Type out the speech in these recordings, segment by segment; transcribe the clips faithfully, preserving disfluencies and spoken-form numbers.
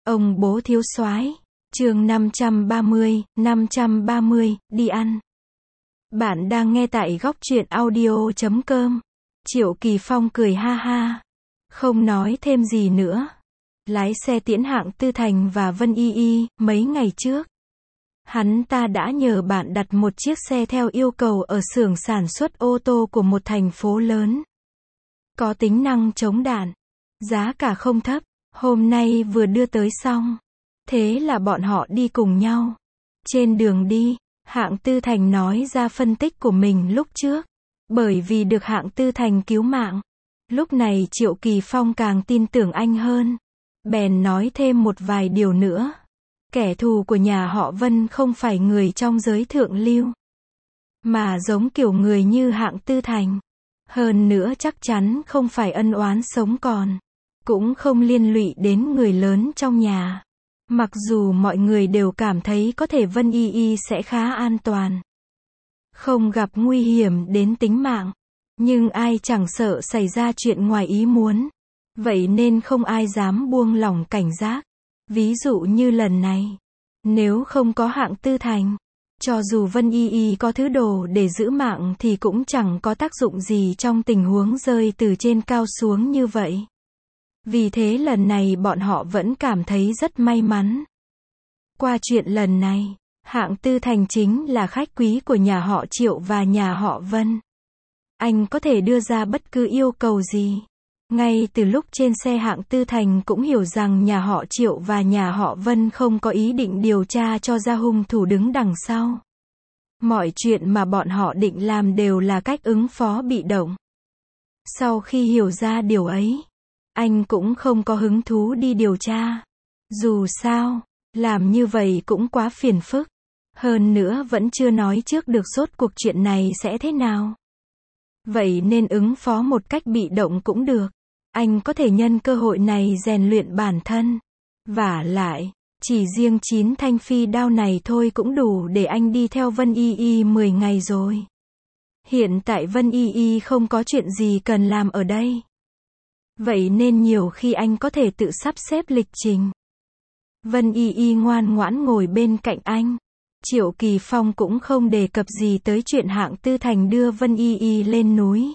Ông bố thiếu soái, chương năm trăm ba mươi, năm trăm ba mươi, đi ăn. Bạn đang nghe tại góc truyện audio chấm com. Triệu Kỳ Phong cười ha ha, không nói thêm gì nữa. Lái xe tiễn Hạng Tư Thành và Vân Y Y. Mấy ngày trước, hắn ta đã nhờ bạn đặt một chiếc xe theo yêu cầu ở xưởng sản xuất ô tô của một thành phố lớn. Có tính năng chống đạn, giá cả không thấp. Hôm nay vừa đưa tới xong. Thế là bọn họ đi cùng nhau. Trên đường đi, Hạng Tư Thành nói ra phân tích của mình lúc trước. Bởi vì được Hạng Tư Thành cứu mạng, lúc này Triệu Kỳ Phong càng tin tưởng anh hơn. Bèn nói thêm một vài điều nữa. Kẻ thù của nhà họ Vân không phải người trong giới thượng lưu, mà giống kiểu người như Hạng Tư Thành. Hơn nữa chắc chắn không phải ân oán sống còn, cũng không liên lụy đến người lớn trong nhà. Mặc dù mọi người đều cảm thấy có thể Vân Y Y sẽ khá an toàn, không gặp nguy hiểm đến tính mạng, nhưng ai chẳng sợ xảy ra chuyện ngoài ý muốn. Vậy nên không ai dám buông lỏng cảnh giác. Ví dụ như lần này, nếu không có Hạng Tư Thành, cho dù Vân Y Y có thứ đồ để giữ mạng thì cũng chẳng có tác dụng gì trong tình huống rơi từ trên cao xuống như vậy. Vì thế lần này bọn họ vẫn cảm thấy rất may mắn. Qua chuyện lần này, Hạng Tư Thành chính là khách quý của nhà họ Triệu và nhà họ Vân. Anh có thể đưa ra bất cứ yêu cầu gì. Ngay từ lúc trên xe Hạng Tư Thành cũng hiểu rằng nhà họ Triệu và nhà họ Vân không có ý định điều tra cho ra hung thủ đứng đằng sau. Mọi chuyện mà bọn họ định làm đều là cách ứng phó bị động. Sau khi hiểu ra điều ấy, anh cũng không có hứng thú đi điều tra. Dù sao, làm như vậy cũng quá phiền phức. Hơn nữa vẫn chưa nói trước được rốt cuộc chuyện này sẽ thế nào. Vậy nên ứng phó một cách bị động cũng được. Anh có thể nhân cơ hội này rèn luyện bản thân. Vả lại, chỉ riêng chín thanh phi đao này thôi cũng đủ để anh đi theo Vân Y Y mười ngày rồi. Hiện tại Vân Y Y không có chuyện gì cần làm ở đây. Vậy nên nhiều khi anh có thể tự sắp xếp lịch trình. Vân Y Y ngoan ngoãn ngồi bên cạnh anh. Triệu Kỳ Phong cũng không đề cập gì tới chuyện Hạng Tư Thành đưa Vân Y Y lên núi.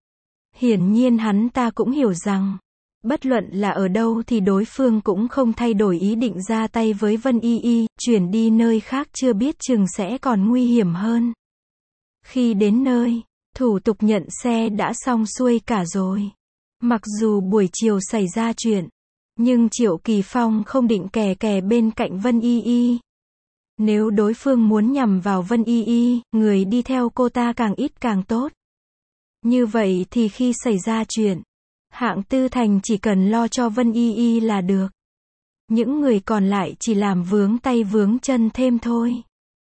Hiển nhiên hắn ta cũng hiểu rằng, bất luận là ở đâu thì đối phương cũng không thay đổi ý định ra tay với Vân Y Y, chuyển đi nơi khác chưa biết chừng sẽ còn nguy hiểm hơn. Khi đến nơi, thủ tục nhận xe đã xong xuôi cả rồi. Mặc dù buổi chiều xảy ra chuyện, nhưng Triệu Kỳ Phong không định kè kè bên cạnh Vân Y Y. Nếu đối phương muốn nhằm vào Vân Y Y, người đi theo cô ta càng ít càng tốt. Như vậy thì khi xảy ra chuyện, Hạng Tư Thành chỉ cần lo cho Vân Y Y là được. Những người còn lại chỉ làm vướng tay vướng chân thêm thôi.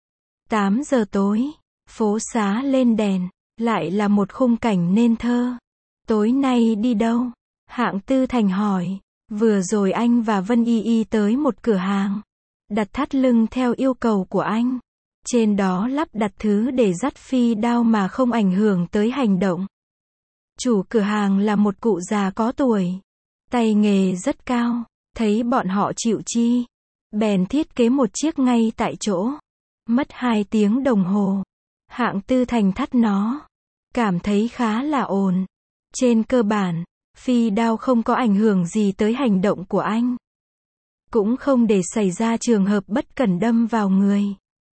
tám giờ tối, phố xá lên đèn, lại là một khung cảnh nên thơ. Tối nay đi đâu? Hạng Tư Thành hỏi. Vừa rồi anh và Vân Y Y tới một cửa hàng, đặt thắt lưng theo yêu cầu của anh. Trên đó lắp đặt thứ để dắt phi đao mà không ảnh hưởng tới hành động. Chủ cửa hàng là một cụ già có tuổi, tay nghề rất cao. Thấy bọn họ chịu chi, bèn thiết kế một chiếc ngay tại chỗ. Mất hai tiếng đồng hồ, Hạng Tư Thành thắt nó. Cảm thấy khá là ổn. Trên cơ bản, phi đao không có ảnh hưởng gì tới hành động của anh. Cũng không để xảy ra trường hợp bất cẩn đâm vào người.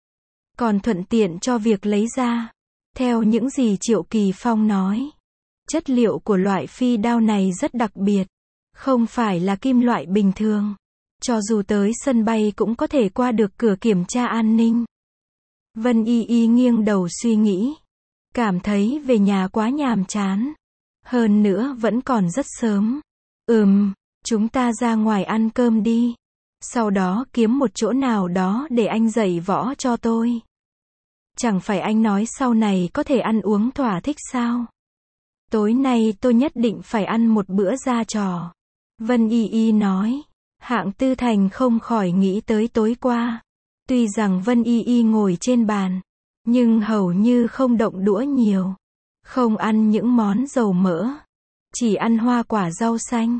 Còn thuận tiện cho việc lấy ra. Theo những gì Triệu Kỳ Phong nói, chất liệu của loại phi đao này rất đặc biệt. Không phải là kim loại bình thường. Cho dù tới sân bay cũng có thể qua được cửa kiểm tra an ninh. Vân Y Y nghiêng đầu suy nghĩ. Cảm thấy về nhà quá nhàm chán. Hơn nữa vẫn còn rất sớm. Ừm, chúng ta ra ngoài ăn cơm đi. Sau đó kiếm một chỗ nào đó để anh dạy võ cho tôi. Chẳng phải anh nói sau này có thể ăn uống thỏa thích sao? Tối nay tôi nhất định phải ăn một bữa ra trò. Vân Y Y nói. Hạng Tư Thành không khỏi nghĩ tới tối qua. Tuy rằng Vân Y Y ngồi trên bàn, nhưng hầu như không động đũa nhiều. Không ăn những món dầu mỡ. Chỉ ăn hoa quả rau xanh.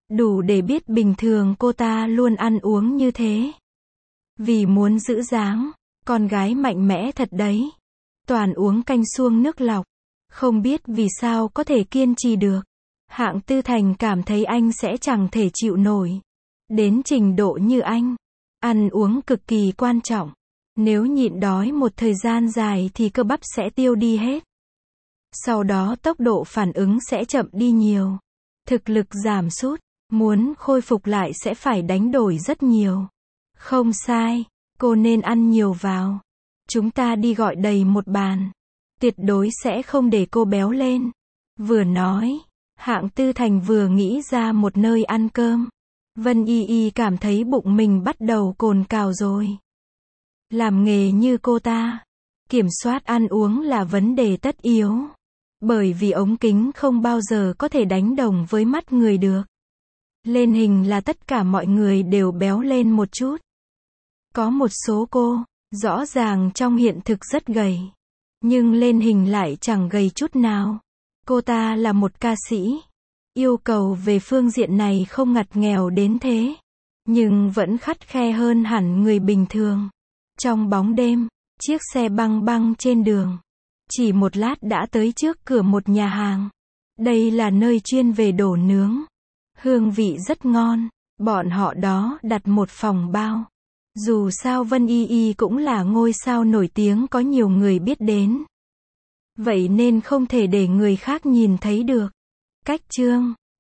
Đủ để biết bình thường cô ta luôn ăn uống như thế. Vì muốn giữ dáng, con gái mạnh mẽ thật đấy. Toàn uống canh suông nước lọc. Không biết vì sao có thể kiên trì được. Hạng Tư Thành cảm thấy anh sẽ chẳng thể chịu nổi. Đến trình độ như anh. Ăn uống cực kỳ quan trọng. Nếu nhịn đói một thời gian dài thì cơ bắp sẽ tiêu đi hết. Sau đó tốc độ phản ứng sẽ chậm đi nhiều. Thực lực giảm sút. Muốn khôi phục lại sẽ phải đánh đổi rất nhiều. Không sai, cô nên ăn nhiều vào. Chúng ta đi gọi đầy một bàn. Tuyệt đối sẽ không để cô béo lên. Vừa nói, Hạng Tư Thành vừa nghĩ ra một nơi ăn cơm. Vân Y Y cảm thấy bụng mình bắt đầu cồn cào rồi. Làm nghề như cô ta, kiểm soát ăn uống là vấn đề tất yếu. Bởi vì ống kính không bao giờ có thể đánh đồng với mắt người được. Lên hình là tất cả mọi người đều béo lên một chút. Có một số cô, rõ ràng trong hiện thực rất gầy. Nhưng lên hình lại chẳng gầy chút nào. Cô ta là một ca sĩ. Yêu cầu về phương diện này không ngặt nghèo đến thế. Nhưng vẫn khắt khe hơn hẳn người bình thường. Trong bóng đêm, chiếc xe băng băng trên đường. Chỉ một lát đã tới trước cửa một nhà hàng. Đây là nơi chuyên về đồ nướng. Hương vị rất ngon. Bọn họ đó đặt một phòng bao. Dù sao Vân Y Y cũng là ngôi sao nổi tiếng có nhiều người biết đến. Vậy nên không thể để người khác nhìn thấy được. Cách chương